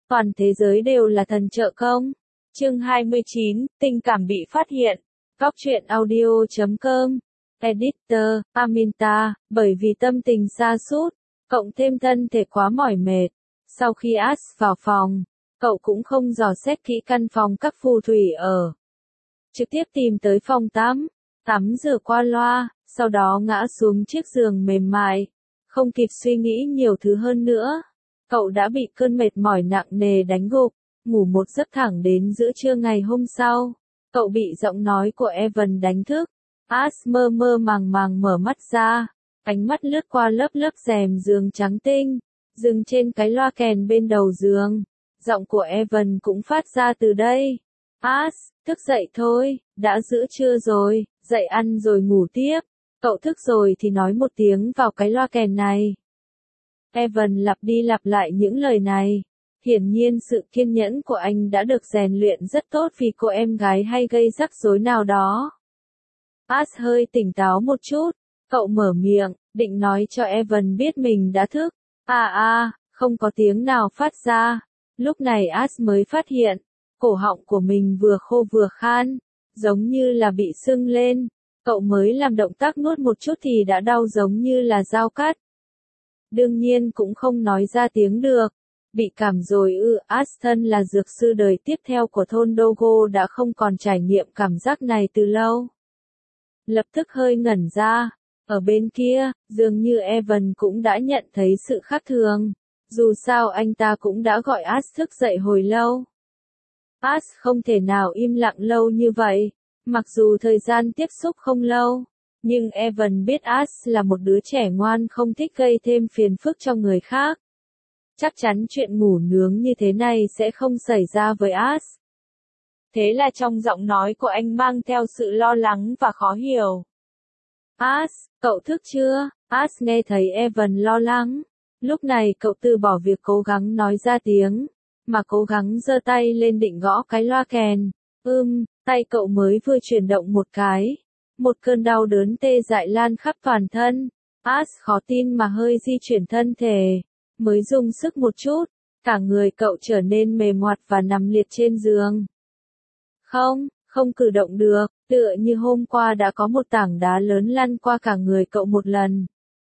Toàn thế giới đều là thần trợ công. Chương 29, tình cảm bị phát hiện. Góc truyện audio.com. Editor, Aminta, bởi vì tâm tình sa sút, cộng thêm thân thể quá mỏi mệt. Sau khi Ash vào phòng, cậu cũng không dò xét kỹ căn phòng các phù thủy ở. Trực tiếp tìm tới phòng tắm rửa qua loa, sau đó ngã xuống chiếc giường mềm mại. Không kịp suy nghĩ nhiều thứ hơn nữa. Cậu đã bị cơn mệt mỏi nặng nề đánh gục, ngủ một giấc thẳng đến giữa trưa ngày hôm sau. Cậu bị giọng nói của Evan đánh thức. Ash mơ mơ màng màng mở mắt ra, ánh mắt lướt qua lớp lớp rèm giường trắng tinh, dừng trên cái loa kèn bên đầu giường. Giọng của Evan cũng phát ra từ đây. Ash, thức dậy thôi, đã giữa trưa rồi, dậy ăn rồi ngủ tiếp. Cậu thức rồi thì nói một tiếng vào cái loa kèn này. Evan lặp đi lặp lại những lời này. Hiển nhiên sự kiên nhẫn của anh đã được rèn luyện rất tốt vì cô em gái hay gây rắc rối nào đó. Ash hơi tỉnh táo một chút, cậu mở miệng, định nói cho Evan biết mình đã thức. Không có tiếng nào phát ra. Lúc này Ash mới phát hiện, cổ họng của mình vừa khô vừa khan, giống như là bị sưng lên. Cậu mới làm động tác nuốt một chút thì đã đau giống như là dao cắt. Đương nhiên cũng không nói ra tiếng được. Bị cảm rồi Ash thân là dược sư đời tiếp theo của thôn Dogo đã không còn trải nghiệm cảm giác này từ lâu. Lập tức hơi ngẩn ra. Ở bên kia, dường như Evan cũng đã nhận thấy sự khác thường. Dù sao anh ta cũng đã gọi Ash thức dậy hồi lâu. Ash không thể nào im lặng lâu như vậy. Mặc dù thời gian tiếp xúc không lâu, nhưng Evan biết Ash là một đứa trẻ ngoan không thích gây thêm phiền phức cho người khác. Chắc chắn chuyện ngủ nướng như thế này sẽ không xảy ra với Ash. Thế là trong giọng nói của anh mang theo sự lo lắng và khó hiểu. Ash, cậu thức chưa? Ash nghe thấy Evan lo lắng. Lúc này cậu từ bỏ việc cố gắng nói ra tiếng, mà cố gắng giơ tay lên định gõ cái loa kèn. Tay cậu mới vừa chuyển động một cái. Một cơn đau đớn tê dại lan khắp toàn thân. Ash khó tin mà hơi di chuyển thân thể. Mới dùng sức một chút, cả người cậu trở nên mềm oặt và nằm liệt trên giường. Không cử động được, tựa như hôm qua đã có một tảng đá lớn lăn qua cả người cậu một lần.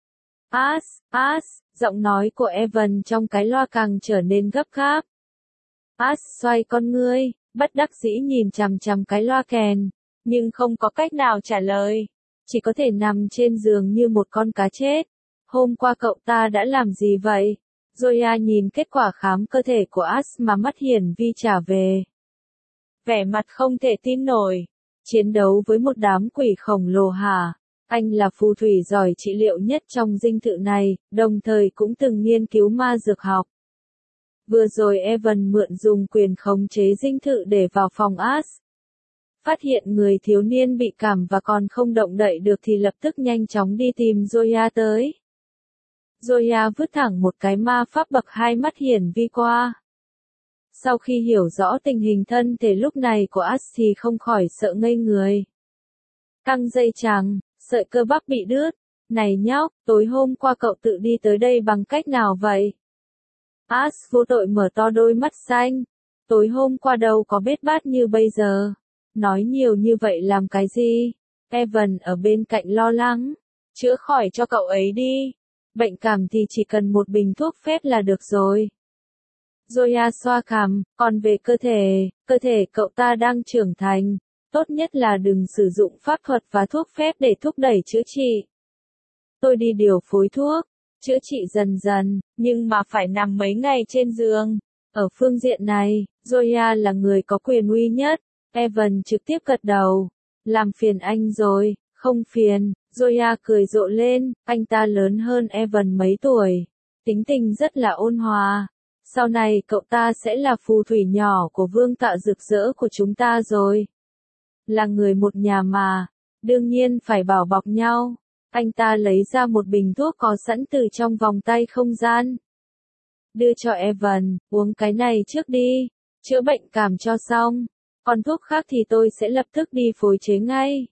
Ash, giọng nói của Evan trong cái loa càng trở nên gấp gáp. Ash xoay con ngươi, bất đắc dĩ nhìn chằm chằm cái loa kèn, nhưng không có cách nào trả lời. Chỉ có thể nằm trên giường như một con cá chết. Hôm qua cậu ta đã làm gì vậy? Zoya nhìn kết quả khám cơ thể của Ash mà mắt hiển vi trả về. Vẻ mặt không thể tin nổi. Chiến đấu với một đám quỷ khổng lồ hả? Anh là phù thủy giỏi trị liệu nhất trong dinh thự này, đồng thời cũng từng nghiên cứu ma dược học. Vừa rồi Evan mượn dùng quyền khống chế dinh thự để vào phòng Ash. Phát hiện người thiếu niên bị cảm và còn không động đậy được thì lập tức nhanh chóng đi tìm Zoya tới. Zoya vứt thẳng một cái ma pháp bậc 2 mắt hiển vi qua. Sau khi hiểu rõ tình hình thân thể lúc này của Ash thì không khỏi sợ ngây người. Căng dây chằng, sợi cơ bắp bị đứt. Này nhóc, tối hôm qua cậu tự đi tới đây bằng cách nào vậy? Ash vô tội mở to đôi mắt xanh. Tối hôm qua đâu có bết bát như bây giờ. Nói nhiều như vậy làm cái gì? Evan ở bên cạnh lo lắng. Chữa khỏi cho cậu ấy đi. Bệnh cảm thì chỉ cần một bình thuốc phép là được rồi. Zoya xoa cằm, còn về cơ thể cậu ta đang trưởng thành. Tốt nhất là đừng sử dụng pháp thuật và thuốc phép để thúc đẩy chữa trị. Tôi đi điều phối thuốc, chữa trị dần dần, nhưng mà phải nằm mấy ngày trên giường. Ở phương diện này, Zoya là người có quyền uy nhất. Evan trực tiếp gật đầu. Làm phiền anh rồi, không phiền. Zoya cười rộ lên, anh ta lớn hơn Evan mấy tuổi. Tính tình rất là ôn hòa. Sau này cậu ta sẽ là phù thủy nhỏ của vương tọa rực rỡ của chúng ta rồi. Là người một nhà mà, đương nhiên phải bảo bọc nhau. Anh ta lấy ra một bình thuốc có sẵn từ trong vòng tay không gian. Đưa cho Evan, uống cái này trước đi, chữa bệnh cảm cho xong. Còn thuốc khác thì tôi sẽ lập tức đi phối chế ngay.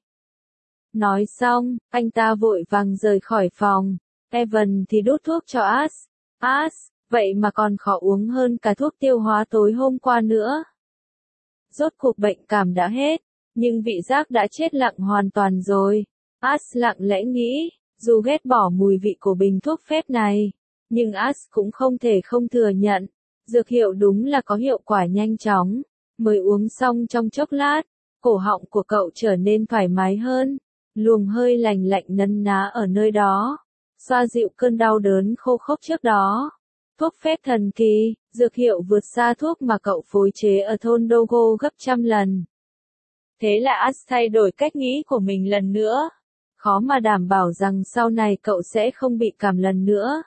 Nói xong, anh ta vội vàng rời khỏi phòng. Evan thì đút thuốc cho Ash. Ash, vậy mà còn khó uống hơn cả thuốc tiêu hóa tối hôm qua nữa. Rốt cuộc bệnh cảm đã hết, nhưng vị giác đã chết lặng hoàn toàn rồi. Ash lặng lẽ nghĩ, dù ghét bỏ mùi vị của bình thuốc phép này, nhưng Ash cũng không thể không thừa nhận, dược hiệu đúng là có hiệu quả nhanh chóng. Mới uống xong trong chốc lát, cổ họng của cậu trở nên thoải mái hơn, luồng hơi lành lạnh nấn ná ở nơi đó, xoa dịu cơn đau đớn khô khốc trước đó. Thuốc phép thần kỳ, dược hiệu vượt xa thuốc mà cậu phối chế ở thôn Dogo gấp trăm lần. Thế là Ash thay đổi cách nghĩ của mình lần nữa. Khó mà đảm bảo rằng sau này cậu sẽ không bị cảm lần nữa.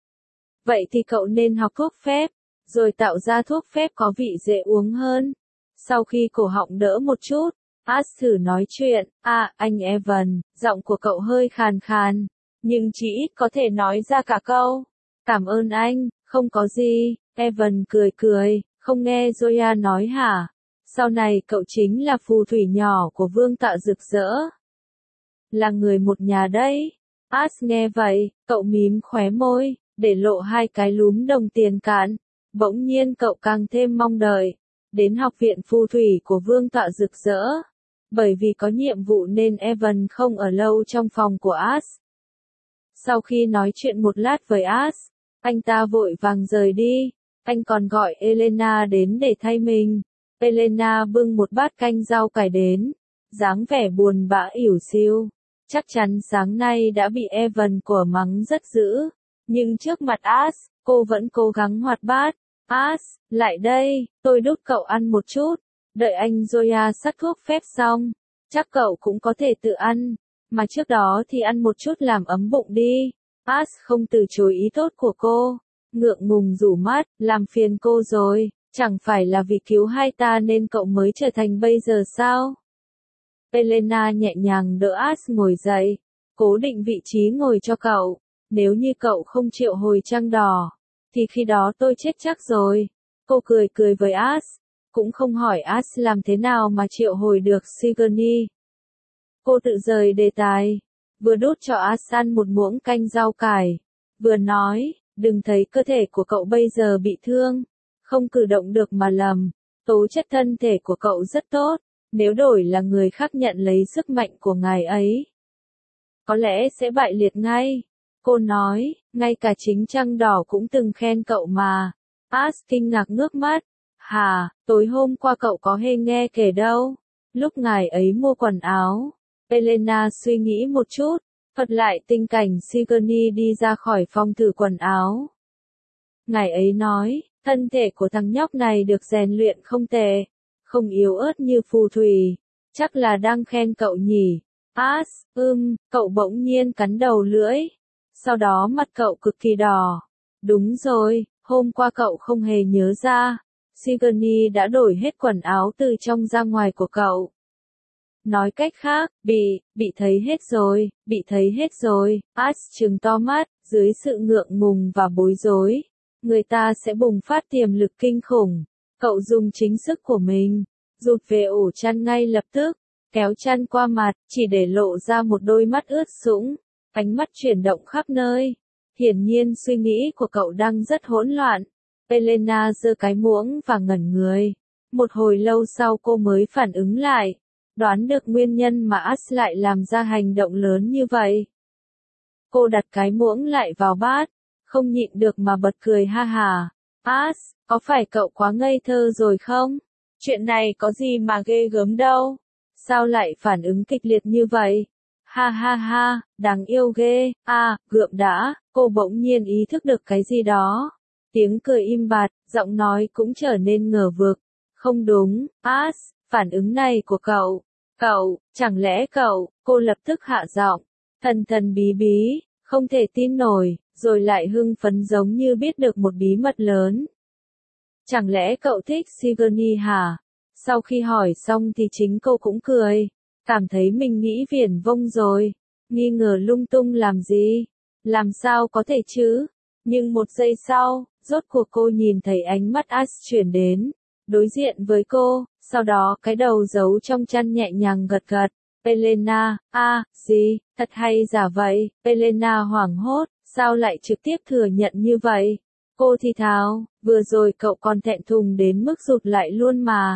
Vậy thì cậu nên học thuốc phép, rồi tạo ra thuốc phép có vị dễ uống hơn. Sau khi cổ họng đỡ một chút, Ash thử nói chuyện. Anh Evan, giọng của cậu hơi khàn khàn, nhưng chỉ ít có thể nói ra cả câu. Cảm ơn anh, không có gì. Evan cười cười, không nghe Zoya nói hả? Sau này cậu chính là phù thủy nhỏ của vương tọa rực rỡ. Là người một nhà đấy. Ash nghe vậy, cậu mím khóe môi, để lộ hai cái lúm đồng tiền cạn. Bỗng nhiên cậu càng thêm mong đợi. Đến học viện phù thủy của vương tọa rực rỡ. Bởi vì có nhiệm vụ nên Evan không ở lâu trong phòng của Ash. Sau khi nói chuyện một lát với Ash, anh ta vội vàng rời đi. Anh còn gọi Elena đến để thay mình. Elena bưng một bát canh rau cải đến, dáng vẻ buồn bã ỉu xìu. Chắc chắn sáng nay đã bị Evan của mắng rất dữ, nhưng trước mặt Ash, cô vẫn cố gắng hoạt bát. Ash, lại đây, tôi đút cậu ăn một chút. Đợi anh Zoya sắc thuốc phép xong, chắc cậu cũng có thể tự ăn. Mà trước đó thì ăn một chút làm ấm bụng đi. Ash không từ chối ý tốt của cô. Ngượng ngùng rủ mắt, làm phiền cô rồi. Chẳng phải là vì cứu hai ta nên cậu mới trở thành bây giờ sao? Elena nhẹ nhàng đỡ Ash ngồi dậy, cố định vị trí ngồi cho cậu. Nếu như cậu không triệu hồi trăng đỏ, thì khi đó tôi chết chắc rồi. Cô cười cười với Ash, cũng không hỏi Ash làm thế nào mà triệu hồi được Sigourney. Cô tự rời đề tài, vừa đút cho Ash ăn một muỗng canh rau cải, vừa nói, đừng thấy cơ thể của cậu bây giờ bị thương, không cử động được mà lầm, tố chất thân thể của cậu rất tốt, nếu đổi là người khác nhận lấy sức mạnh của ngài ấy, có lẽ sẽ bại liệt ngay. Cô nói, ngay cả chính trăng đỏ cũng từng khen cậu mà. Ash kinh ngạc ngước mắt. Hà, tối hôm qua cậu có hề nghe kể đâu. Lúc ngài ấy mua quần áo. Elena suy nghĩ một chút, thuật lại tình cảnh Sigourney đi ra khỏi phòng thử quần áo. Ngài ấy nói, thân thể của thằng nhóc này được rèn luyện không tệ, không yếu ớt như phù thủy. Chắc là đang khen cậu nhỉ. Ash, cậu bỗng nhiên cắn đầu lưỡi. Sau đó mặt cậu cực kỳ đỏ. Đúng rồi, hôm qua cậu không hề nhớ ra. Sigourney đã đổi hết quần áo từ trong ra ngoài của cậu. Nói cách khác, bị thấy hết rồi, bị thấy hết rồi. Ash trừng to mắt, dưới sự ngượng ngùng và bối rối. Người ta sẽ bùng phát tiềm lực kinh khủng. Cậu dùng chính sức của mình, rụt về ổ chăn ngay lập tức, kéo chăn qua mặt, chỉ để lộ ra một đôi mắt ướt sũng. Ánh mắt chuyển động khắp nơi. Hiển nhiên suy nghĩ của cậu đang rất hỗn loạn. Elena giơ cái muỗng và ngẩn người. Một hồi lâu sau cô mới phản ứng lại. Đoán được nguyên nhân mà Ash lại làm ra hành động lớn như vậy. Cô đặt cái muỗng lại vào bát. Không nhịn được mà bật cười ha hà. Ash, có phải cậu quá ngây thơ rồi không? Chuyện này có gì mà ghê gớm đâu. Sao lại phản ứng kịch liệt như vậy? Ha ha ha, đáng yêu ghê. Gượm đã, cô bỗng nhiên ý thức được cái gì đó. Tiếng cười im bặt, giọng nói cũng trở nên ngờ vực. Không đúng, Ash, phản ứng này của cậu, chẳng lẽ cô lập tức hạ giọng, thần bí bí, không thể tin nổi, rồi lại hưng phấn giống như biết được một bí mật lớn. Chẳng lẽ cậu thích Sigourney hả? Sau khi hỏi xong thì chính cô cũng cười. Cảm thấy mình nghĩ viển vông rồi, nghi ngờ lung tung làm gì, làm sao có thể chứ, nhưng một giây sau, rốt cuộc cô nhìn thấy ánh mắt Ash chuyển đến, đối diện với cô, sau đó cái đầu giấu trong chăn nhẹ nhàng gật gật, Elena, gì, thật hay giả vậy, Elena hoảng hốt, sao lại trực tiếp thừa nhận như vậy, Cô thì thào, vừa rồi cậu còn thẹn thùng đến mức rụt lại luôn mà.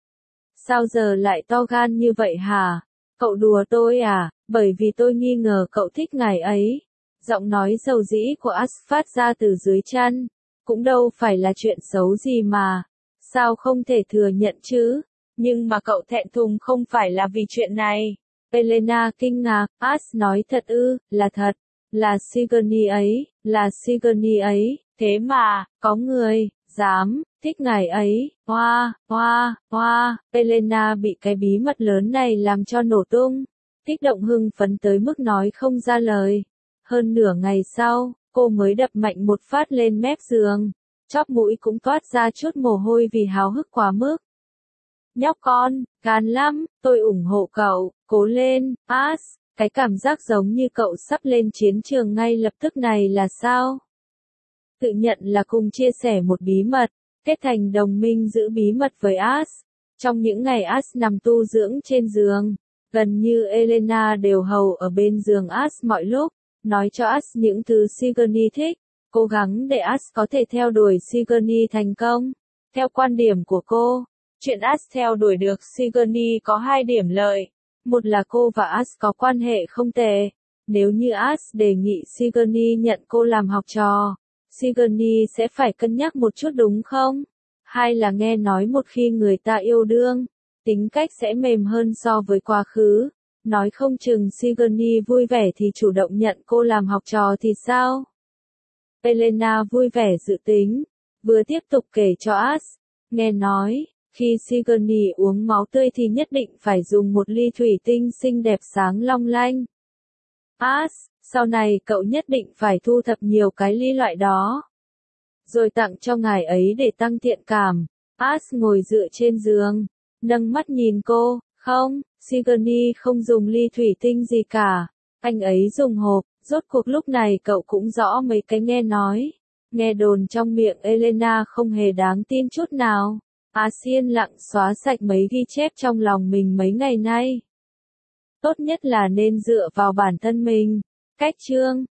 Sao giờ lại to gan như vậy hả? Cậu đùa tôi à, bởi vì tôi nghi ngờ cậu thích ngài ấy. Giọng nói dầu dĩ của Ash phát ra từ dưới chăn. Cũng đâu phải là chuyện xấu gì mà. Sao không thể thừa nhận chứ? Nhưng mà cậu thẹn thùng không phải là vì chuyện này. Elena kinh ngạc, Ash nói thật ư, là thật. Là Sigourney ấy, là Sigourney ấy. Thế mà, có người, dám, thích ngài ấy, hoa, hoa, hoa, Elena bị cái bí mật lớn này làm cho nổ tung, kích động hưng phấn tới mức nói không ra lời. Hơn nửa ngày sau, cô mới đập mạnh một phát lên mép giường, chóp mũi cũng toát ra chút mồ hôi vì háo hức quá mức. Nhóc con, gan lắm, tôi ủng hộ cậu, cố lên, Ash, cái cảm giác giống như cậu sắp lên chiến trường ngay lập tức này là sao? Tự nhận là cùng chia sẻ một bí mật, kết thành đồng minh giữ bí mật với Ash. Trong những ngày Ash nằm tu dưỡng trên giường, gần như Elena đều hầu ở bên giường Ash mọi lúc, nói cho Ash những thứ Sigourney thích, cố gắng để Ash có thể theo đuổi Sigourney thành công. Theo quan điểm của cô, chuyện Ash theo đuổi được Sigourney có hai điểm lợi. Một là cô và Ash có quan hệ không tệ. Nếu như Ash đề nghị Sigourney nhận cô làm học trò, Sigourney sẽ phải cân nhắc một chút đúng không? Hai là nghe nói một khi người ta yêu đương, tính cách sẽ mềm hơn so với quá khứ. Nói không chừng Sigourney vui vẻ thì chủ động nhận cô làm học trò thì sao? Elena vui vẻ dự tính, vừa tiếp tục kể cho Ash. Nghe nói, khi Sigourney uống máu tươi thì nhất định phải dùng một ly thủy tinh xinh đẹp sáng long lanh. Ash, sau này cậu nhất định phải thu thập nhiều cái ly loại đó, rồi tặng cho ngài ấy để tăng thiện cảm. Ash ngồi dựa trên giường, nâng mắt nhìn cô, không, Sigourney không dùng ly thủy tinh gì cả, anh ấy dùng hộp. Rốt cuộc lúc này cậu cũng rõ mấy cái nghe nói. Nghe đồn trong miệng Elena không hề đáng tin chút nào. Ash yên lặng xóa sạch mấy ghi chép trong lòng mình mấy ngày nay. Tốt nhất là nên dựa vào bản thân mình. Cách chương